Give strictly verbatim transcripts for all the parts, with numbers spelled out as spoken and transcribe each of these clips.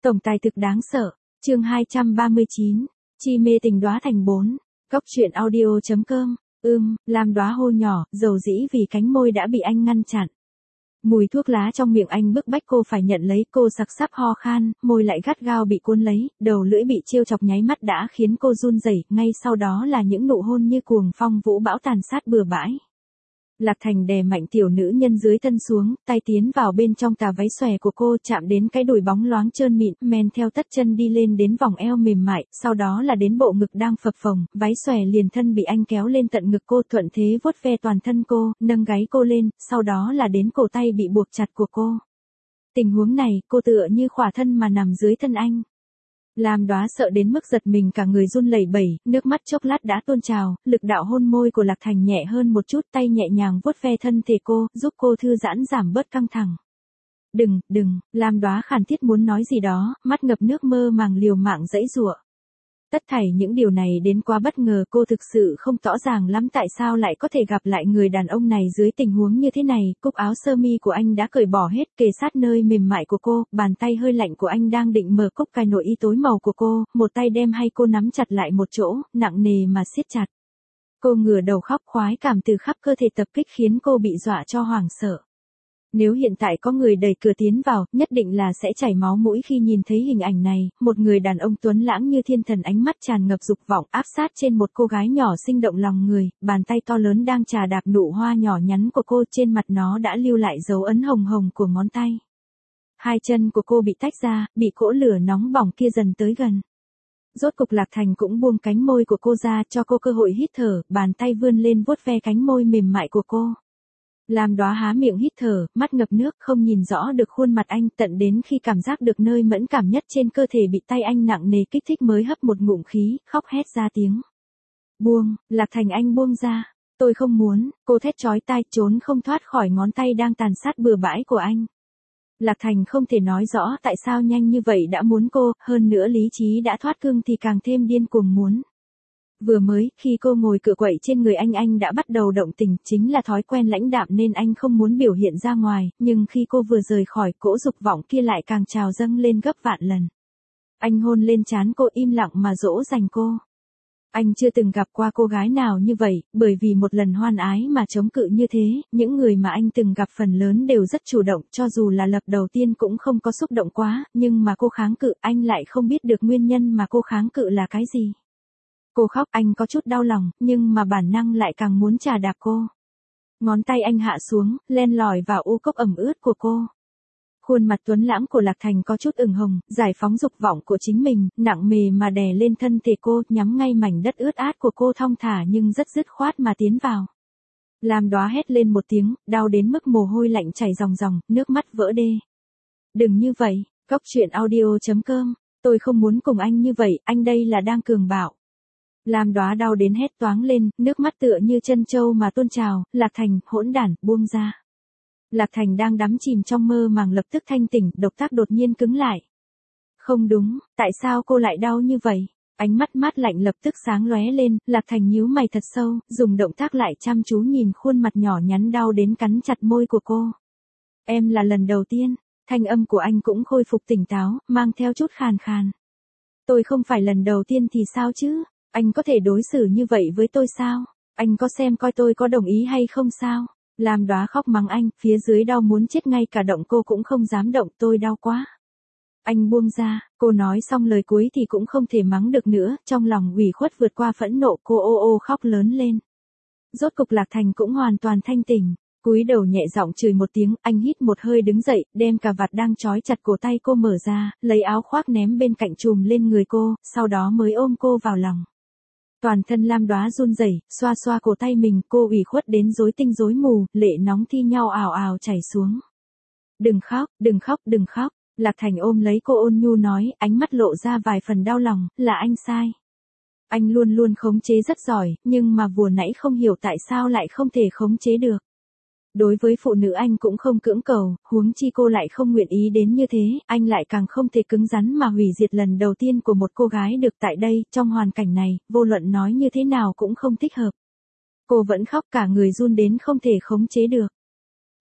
Tổng tài thực đáng sợ, chương hai trăm ba mươi chín, chi mê tình đóa thành bốn, cóc truyện audio chấm com, ưm, Lam đóa hô nhỏ, dầu dĩ vì cánh môi đã bị anh ngăn chặn. Mùi thuốc lá trong miệng anh bức bách cô phải nhận lấy, cô sặc sắp ho khan, môi lại gắt gao bị cuốn lấy, đầu lưỡi bị trêu chọc nháy mắt đã khiến cô run rẩy, ngay sau đó là những nụ hôn như cuồng phong vũ bão tàn sát bừa bãi. Lạc Thành đè mạnh tiểu nữ nhân dưới thân xuống, tay tiến vào bên trong tà váy xòe của cô, chạm đến cái đùi bóng loáng trơn mịn, men theo tất chân đi lên đến vòng eo mềm mại, sau đó là đến bộ ngực đang phập phồng, váy xòe liền thân bị anh kéo lên tận ngực cô, thuận thế vuốt ve toàn thân cô, nâng gáy cô lên, sau đó là đến cổ tay bị buộc chặt của cô. Tình huống này, cô tựa như khỏa thân mà nằm dưới thân anh. Lam đóa sợ đến mức giật mình cả người run lẩy bẩy, nước mắt chốc lát đã tuôn trào, lực đạo hôn môi của Lạc Thành nhẹ hơn một chút, tay nhẹ nhàng vuốt ve thân thể cô, giúp cô thư giãn giảm bớt căng thẳng. Đừng, đừng, Lam đóa khàn thiết muốn nói gì đó, mắt ngập nước mơ màng liều mạng giãy giụa. Tất thảy những điều này đến quá bất ngờ, cô thực sự không rõ ràng lắm tại sao lại có thể gặp lại người đàn ông này dưới tình huống như thế này. Cúc áo sơ mi của anh đã cởi bỏ hết, kề sát nơi mềm mại của cô, bàn tay hơi lạnh của anh đang định mở cúc cài nội y tối màu của cô, một tay đem hay cô nắm chặt lại một chỗ, nặng nề mà siết chặt. Cô ngửa đầu khóc, khoái cảm từ khắp cơ thể tập kích khiến cô bị dọa cho hoảng sợ. Nếu hiện tại có người đẩy cửa tiến vào, nhất định là sẽ chảy máu mũi khi nhìn thấy hình ảnh này, một người đàn ông tuấn lãng như thiên thần, ánh mắt tràn ngập dục vọng, áp sát trên một cô gái nhỏ xinh động lòng người, bàn tay to lớn đang chà đạp nụ hoa nhỏ nhắn của cô, trên mặt nó đã lưu lại dấu ấn hồng hồng của ngón tay. Hai chân của cô bị tách ra, bị cỗ lửa nóng bỏng kia dần tới gần. Rốt cục Lạc Thành cũng buông cánh môi của cô ra, cho cô cơ hội hít thở, bàn tay vươn lên vuốt ve cánh môi mềm mại của cô. Lam đóa há miệng hít thở, mắt ngập nước, không nhìn rõ được khuôn mặt anh, tận đến khi cảm giác được nơi mẫn cảm nhất trên cơ thể bị tay anh nặng nề kích thích mới hấp một ngụm khí, khóc hét ra tiếng. Buông, Lạc Thành, anh buông ra. Tôi không muốn, cô thét chói tai, trốn không thoát khỏi ngón tay đang tàn sát bừa bãi của anh. Lạc Thành không thể nói rõ tại sao nhanh như vậy đã muốn cô, hơn nữa lý trí đã thoát cương thì càng thêm điên cuồng muốn. Vừa mới, khi cô ngồi cựa quậy trên người anh anh đã bắt đầu động tình, chính là thói quen lãnh đạm nên anh không muốn biểu hiện ra ngoài, nhưng khi cô vừa rời khỏi, cỗ dục vọng kia lại càng trào dâng lên gấp vạn lần. Anh hôn lên trán cô, im lặng mà dỗ dành cô. Anh chưa từng gặp qua cô gái nào như vậy, bởi vì một lần hoan ái mà chống cự như thế, những người mà anh từng gặp phần lớn đều rất chủ động, cho dù là lập đầu tiên cũng không có xúc động quá, nhưng mà cô kháng cự, anh lại không biết được nguyên nhân mà cô kháng cự là cái gì. Cô khóc, anh có chút đau lòng, nhưng mà bản năng lại càng muốn chà đạp cô. Ngón tay anh hạ xuống, len lỏi vào u cốc ẩm ướt của cô. Khuôn mặt tuấn lãng của Lạc Thành có chút ửng hồng, giải phóng dục vọng của chính mình, nặng mề mà đè lên thân thể cô, nhắm ngay mảnh đất ướt át của cô, thong thả nhưng rất dứt khoát mà tiến vào. Lam đóa hét lên một tiếng, đau đến mức mồ hôi lạnh chảy ròng ròng, nước mắt vỡ đê. Đừng như vậy, cóc truyện audio chấm com, tôi không muốn cùng anh như vậy, anh đây là đang cường bạo. Lam đóa đau đến hét toáng lên, nước mắt tựa như chân trâu mà tuôn trào. Lạc Thành, hỗn đản, buông ra. Lạc Thành đang đắm chìm trong mơ màng lập tức thanh tỉnh, động tác đột nhiên cứng lại. Không đúng, tại sao cô lại đau như vậy? Ánh mắt mát lạnh lập tức sáng lóe lên, Lạc Thành nhíu mày thật sâu, dùng động tác lại chăm chú nhìn khuôn mặt nhỏ nhắn đau đến cắn chặt môi của cô. Em là lần đầu tiên, thanh âm của anh cũng khôi phục tỉnh táo, mang theo chút khàn khàn. Tôi không phải lần đầu tiên thì sao chứ? Anh có thể đối xử như vậy với tôi sao? Anh có xem coi tôi có đồng ý hay không sao? Lam đóa khóc mắng anh, phía dưới đau muốn chết, ngay cả động cô cũng không dám động, tôi đau quá. Anh buông ra, cô nói xong lời cuối thì cũng không thể mắng được nữa, trong lòng ủy khuất vượt qua phẫn nộ, cô ô ô khóc lớn lên. Rốt cục Lạc Thành cũng hoàn toàn thanh tỉnh, cúi đầu nhẹ giọng chửi một tiếng, anh hít một hơi đứng dậy, đem cà vạt đang trói chặt cổ tay cô mở ra, lấy áo khoác ném bên cạnh trùm lên người cô, sau đó mới ôm cô vào lòng. Toàn thân Lam đóa run rẩy, xoa xoa cổ tay mình, cô ủy khuất đến rối tinh rối mù, lệ nóng thi nhau ào ào chảy xuống. Đừng khóc, đừng khóc, đừng khóc. Lạc Thành ôm lấy cô ôn nhu nói, ánh mắt lộ ra vài phần đau lòng, là anh sai. Anh luôn luôn khống chế rất giỏi, nhưng mà vừa nãy không hiểu tại sao lại không thể khống chế được. Đối với phụ nữ anh cũng không cưỡng cầu, huống chi cô lại không nguyện ý đến như thế, anh lại càng không thể cứng rắn mà hủy diệt lần đầu tiên của một cô gái được tại đây, trong hoàn cảnh này, vô luận nói như thế nào cũng không thích hợp. Cô vẫn khóc, cả người run đến không thể khống chế được.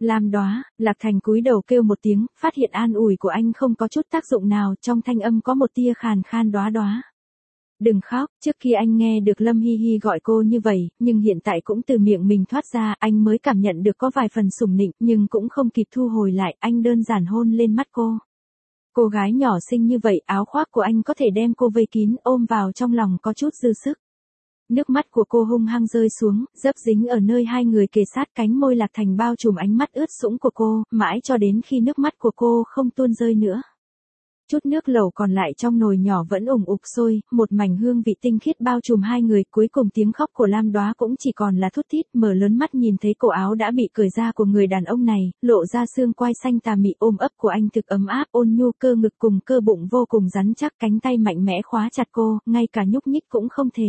Lam Đóa, Lạc Thành cúi đầu kêu một tiếng, phát hiện an ủi của anh không có chút tác dụng nào, trong thanh âm có một tia khàn khan Đóa Đóa. Đừng khóc, trước khi anh nghe được Lâm Hi Hi gọi cô như vậy, nhưng hiện tại cũng từ miệng mình thoát ra, anh mới cảm nhận được có vài phần sủng nịnh, nhưng cũng không kịp thu hồi lại, anh đơn giản hôn lên mắt cô. Cô gái nhỏ xinh như vậy, áo khoác của anh có thể đem cô vây kín, ôm vào trong lòng có chút dư sức. Nước mắt của cô hung hăng rơi xuống, dấp dính ở nơi hai người kề sát, cánh môi Lạc Thành bao trùm ánh mắt ướt sũng của cô, mãi cho đến khi nước mắt của cô không tuôn rơi nữa. Chút nước lẩu còn lại trong nồi nhỏ vẫn ủng ục sôi, một mảnh hương vị tinh khiết bao trùm hai người, cuối cùng tiếng khóc của Lam Đóa cũng chỉ còn là thút thít, mở lớn mắt nhìn thấy cổ áo đã bị cởi ra của người đàn ông này, lộ ra xương quai xanh tà mị, ôm ấp của anh thực ấm áp, ôn nhu, cơ ngực cùng cơ bụng vô cùng rắn chắc, cánh tay mạnh mẽ khóa chặt cô, ngay cả nhúc nhích cũng không thể.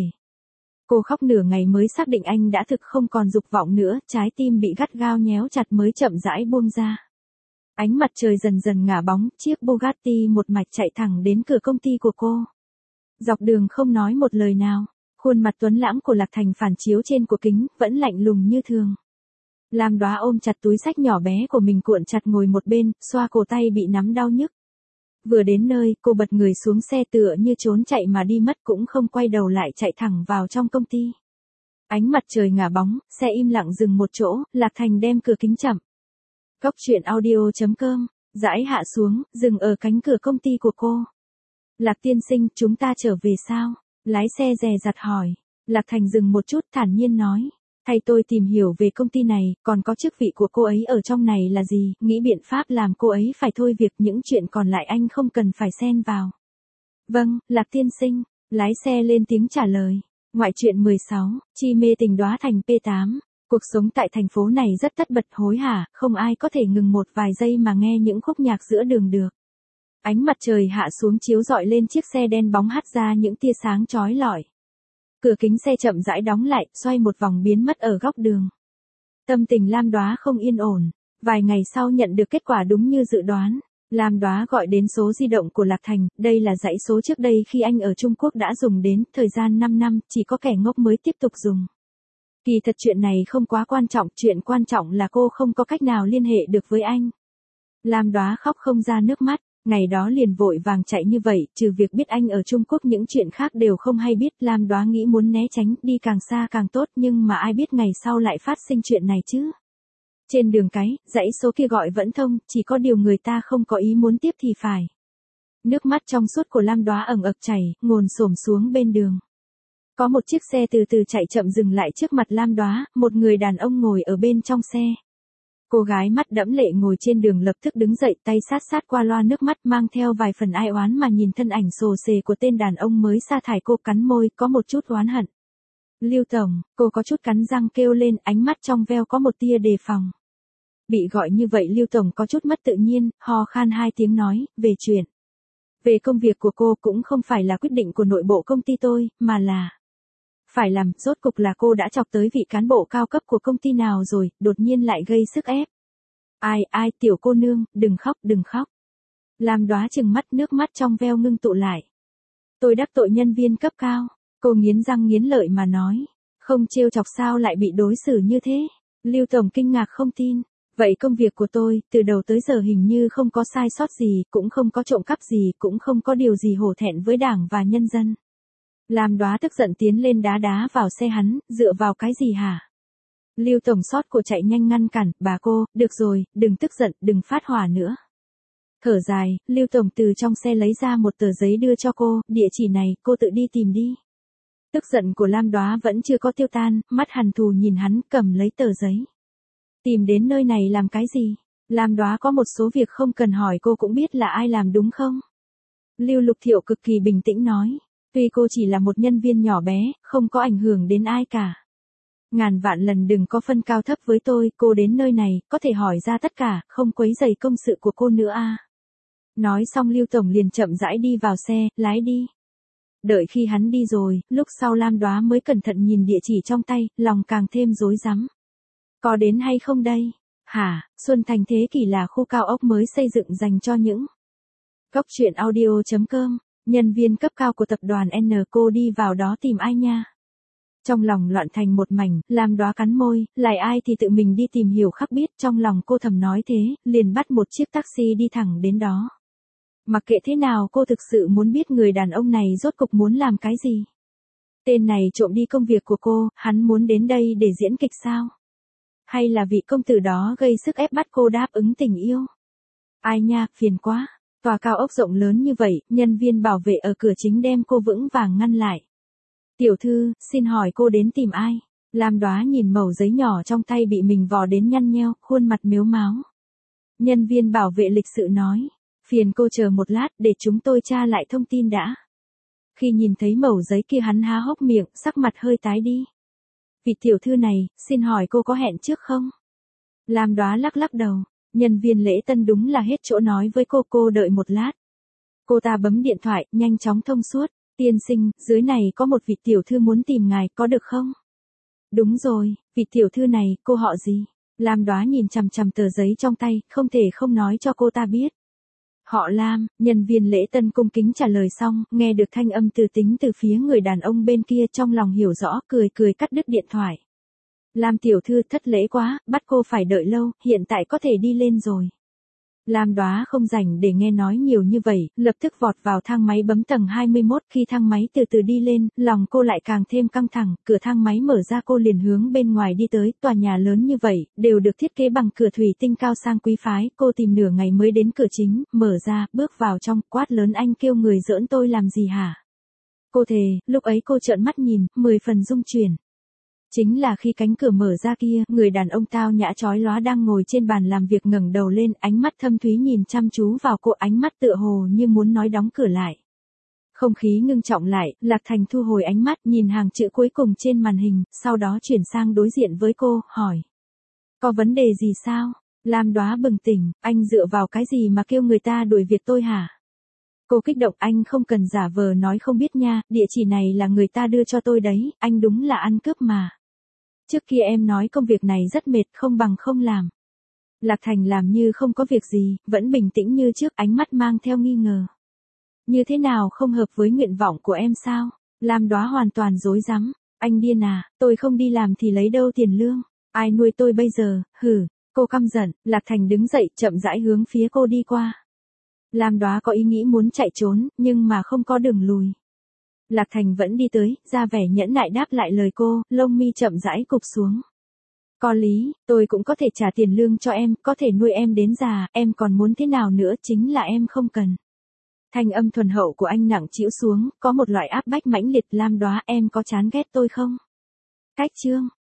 Cô khóc nửa ngày mới xác định anh đã thực không còn dục vọng nữa, trái tim bị gắt gao nhéo chặt mới chậm rãi buông ra. Ánh mặt trời dần dần ngả bóng, chiếc Bugatti một mạch chạy thẳng đến cửa công ty của cô. Dọc đường không nói một lời nào, khuôn mặt tuấn lãng của Lạc Thành phản chiếu trên của kính, vẫn lạnh lùng như thường. Lam Đóa ôm chặt túi xách nhỏ bé của mình cuộn chặt ngồi một bên, xoa cổ tay bị nắm đau nhức. Vừa đến nơi, cô bật người xuống xe tựa như trốn chạy mà đi mất, cũng không quay đầu lại, chạy thẳng vào trong công ty. Ánh mặt trời ngả bóng, xe im lặng dừng một chỗ, Lạc Thành đem cửa kính chậm. Góc truyện audio chấm com, dãi hạ xuống, dừng ở cánh cửa công ty của cô. Lạc tiên sinh, chúng ta trở về sao? Lái xe dè dặt hỏi. Lạc Thành dừng một chút, thản nhiên nói. Thay tôi tìm hiểu về công ty này, còn có chức vị của cô ấy ở trong này là gì, nghĩ biện pháp làm cô ấy phải thôi việc, những chuyện còn lại anh không cần phải xen vào. Vâng, Lạc tiên sinh, lái xe lên tiếng trả lời. Ngoại truyện mười sáu, Chi mê tình đóa thành P tám. Cuộc sống tại thành phố này rất tất bật hối hả, không ai có thể ngừng một vài giây mà nghe những khúc nhạc giữa đường được. Ánh mặt trời hạ xuống chiếu rọi lên chiếc xe đen bóng hắt ra những tia sáng chói lọi. Cửa kính xe chậm rãi đóng lại, xoay một vòng biến mất ở góc đường. Tâm tình Lam Đóa không yên ổn. Vài ngày sau nhận được kết quả đúng như dự đoán. Lam Đóa gọi đến số di động của Lạc Thành, đây là dãy số trước đây khi anh ở Trung Quốc đã dùng đến, thời gian năm năm, chỉ có kẻ ngốc mới tiếp tục dùng. Kỳ thật chuyện này không quá quan trọng, chuyện quan trọng là cô không có cách nào liên hệ được với anh. Lam Đóa khóc không ra nước mắt, ngày đó liền vội vàng chạy như vậy, trừ việc biết anh ở Trung Quốc những chuyện khác đều không hay biết. Lam Đóa nghĩ muốn né tránh, đi càng xa càng tốt, nhưng mà ai biết ngày sau lại phát sinh chuyện này chứ. Trên đường cái, dãy số kia gọi vẫn thông, chỉ có điều người ta không có ý muốn tiếp thì phải. Nước mắt trong suốt của Lam Đóa ẩn ực chảy, ngồi xổm xuống bên đường. Có một chiếc xe từ từ chạy chậm dừng lại trước mặt Lam Đóa, một người đàn ông ngồi ở bên trong xe. Cô gái mắt đẫm lệ ngồi trên đường lập tức đứng dậy, tay sát sát qua loa, nước mắt mang theo vài phần ai oán mà nhìn thân ảnh xồ xề của tên đàn ông mới sa thải cô, cắn môi, có một chút oán hận. Lưu tổng, cô có chút cắn răng kêu lên, ánh mắt trong veo có một tia đề phòng. Bị gọi như vậy Lưu tổng có chút mất tự nhiên, ho khan hai tiếng nói, về chuyện. Về công việc của cô cũng không phải là quyết định của nội bộ công ty tôi, mà là... Phải làm, rốt cục là cô đã chọc tới vị cán bộ cao cấp của công ty nào rồi, đột nhiên lại gây sức ép. Ai, ai, tiểu cô nương, đừng khóc, đừng khóc. Lam Đóa chừng mắt, nước mắt trong veo ngưng tụ lại. Tôi đắc tội nhân viên cấp cao, cô nghiến răng nghiến lợi mà nói. Không trêu chọc sao lại bị đối xử như thế? Lưu tổng kinh ngạc không tin. Vậy công việc của tôi, từ đầu tới giờ hình như không có sai sót gì, cũng không có trộm cắp gì, cũng không có điều gì hổ thẹn với đảng và nhân dân. Lam Đóa tức giận tiến lên đá đá vào xe hắn, dựa vào cái gì hả? Lưu tổng sót của chạy nhanh ngăn cản, bà cô, được rồi, đừng tức giận, đừng phát hỏa nữa. Thở dài, Lưu tổng từ trong xe lấy ra một tờ giấy đưa cho cô, địa chỉ này, cô tự đi tìm đi. Tức giận của Lam Đóa vẫn chưa có tiêu tan, mắt hằn thù nhìn hắn, cầm lấy tờ giấy. Tìm đến nơi này làm cái gì? Lam Đóa có một số việc không cần hỏi cô cũng biết là ai làm đúng không? Lưu Lục Thiệu cực kỳ bình tĩnh nói. Tuy cô chỉ là một nhân viên nhỏ bé, không có ảnh hưởng đến ai cả. Ngàn vạn lần đừng có phân cao thấp với tôi, cô đến nơi này, có thể hỏi ra tất cả, không quấy rầy công sự của cô nữa a. Nói xong Lưu tổng liền chậm rãi đi vào xe, lái đi. Đợi khi hắn đi rồi, lúc sau Lam Đóa mới cẩn thận nhìn địa chỉ trong tay, lòng càng thêm rối rắm. Có đến hay không đây? Hả, Xuân Thành Thế Kỷ là khu cao ốc mới xây dựng dành cho những... Góc truyện audio chấm com, nhân viên cấp cao của tập đoàn N, cô đi vào đó tìm ai nha? Trong lòng loạn thành một mảnh, Lam Đóa cắn môi, lại ai thì tự mình đi tìm hiểu khắc biết, trong lòng cô thầm nói thế, liền bắt một chiếc taxi đi thẳng đến đó. Mặc kệ thế nào cô thực sự muốn biết người đàn ông này rốt cục muốn làm cái gì. Tên này trộm đi công việc của cô, hắn muốn đến đây để diễn kịch sao? Hay là vị công tử đó gây sức ép bắt cô đáp ứng tình yêu? Ai nha, phiền quá. Tòa cao ốc rộng lớn như vậy, nhân viên bảo vệ ở cửa chính đem cô vững vàng ngăn lại. Tiểu thư, xin hỏi cô đến tìm ai? Lam Đóa nhìn mẩu giấy nhỏ trong tay bị mình vò đến nhăn nheo, khuôn mặt mếu máo. Nhân viên bảo vệ lịch sự nói, phiền cô chờ một lát để chúng tôi tra lại thông tin đã. Khi nhìn thấy mẩu giấy kia hắn há hốc miệng, sắc mặt hơi tái đi. Vị tiểu thư này, xin hỏi cô có hẹn trước không? Lam Đóa lắc lắc đầu, nhân viên lễ tân đúng là hết chỗ nói với cô, cô đợi một lát. Cô ta bấm điện thoại, nhanh chóng thông suốt, tiên sinh, dưới này có một vị tiểu thư muốn tìm ngài, có được không? Đúng rồi, vị tiểu thư này, cô họ gì? Lam Đóa nhìn chằm chằm tờ giấy trong tay, không thể không nói cho cô ta biết. Họ Lam, nhân viên lễ tân cung kính trả lời xong, nghe được thanh âm từ tính từ phía người đàn ông bên kia, trong lòng hiểu rõ, cười cười cắt đứt điện thoại. Lam tiểu thư, thất lễ quá, bắt cô phải đợi lâu, hiện tại có thể đi lên rồi. Lam Đóa không rảnh để nghe nói nhiều như vậy, lập tức vọt vào thang máy bấm tầng hai mươi mốt, khi thang máy từ từ đi lên, lòng cô lại càng thêm căng thẳng, cửa thang máy mở ra cô liền hướng bên ngoài đi tới, tòa nhà lớn như vậy, đều được thiết kế bằng cửa thủy tinh cao sang quý phái, cô tìm nửa ngày mới đến cửa chính, mở ra, bước vào trong, quát lớn, anh kêu người giỡn tôi làm gì hả? Cô thề, lúc ấy cô trợn mắt nhìn, mười phần rung chuyển. Chính là khi cánh cửa mở ra kia, người đàn ông tao nhã chói lóa đang ngồi trên bàn làm việc ngẩng đầu lên, ánh mắt thâm thúy nhìn chăm chú vào cô, ánh mắt tựa hồ như muốn nói đóng cửa lại. Không khí ngưng trọng lại, Lạc Thành thu hồi ánh mắt, nhìn hàng chữ cuối cùng trên màn hình, sau đó chuyển sang đối diện với cô, hỏi. Có vấn đề gì sao? Lam Đóa bừng tỉnh, anh dựa vào cái gì mà kêu người ta đuổi việc tôi hả? Cô kích động, anh không cần giả vờ nói không biết nha, địa chỉ này là người ta đưa cho tôi đấy, anh đúng là ăn cướp mà. Trước kia em nói công việc này rất mệt, không bằng không làm. Lạc Thành làm như không có việc gì, vẫn bình tĩnh như trước, ánh mắt mang theo nghi ngờ. Như thế nào không hợp với nguyện vọng của em sao? Lam Đóa hoàn toàn rối rắm. Anh điên à, tôi không đi làm thì lấy đâu tiền lương? Ai nuôi tôi bây giờ, hử? Cô căm giận, Lạc Thành đứng dậy, chậm rãi hướng phía cô đi qua. Lam Đóa có ý nghĩ muốn chạy trốn, nhưng mà không có đường lùi. Lạc Thành vẫn đi tới, ra vẻ nhẫn nại đáp lại lời cô, lông mi chậm rãi cụp xuống. Có lý, tôi cũng có thể trả tiền lương cho em, có thể nuôi em đến già, em còn muốn thế nào nữa, chính là em không cần. Thanh âm thuần hậu của anh nặng trĩu xuống, có một loại áp bách mãnh liệt. Lam Đóa, em có chán ghét tôi không? Cách chương,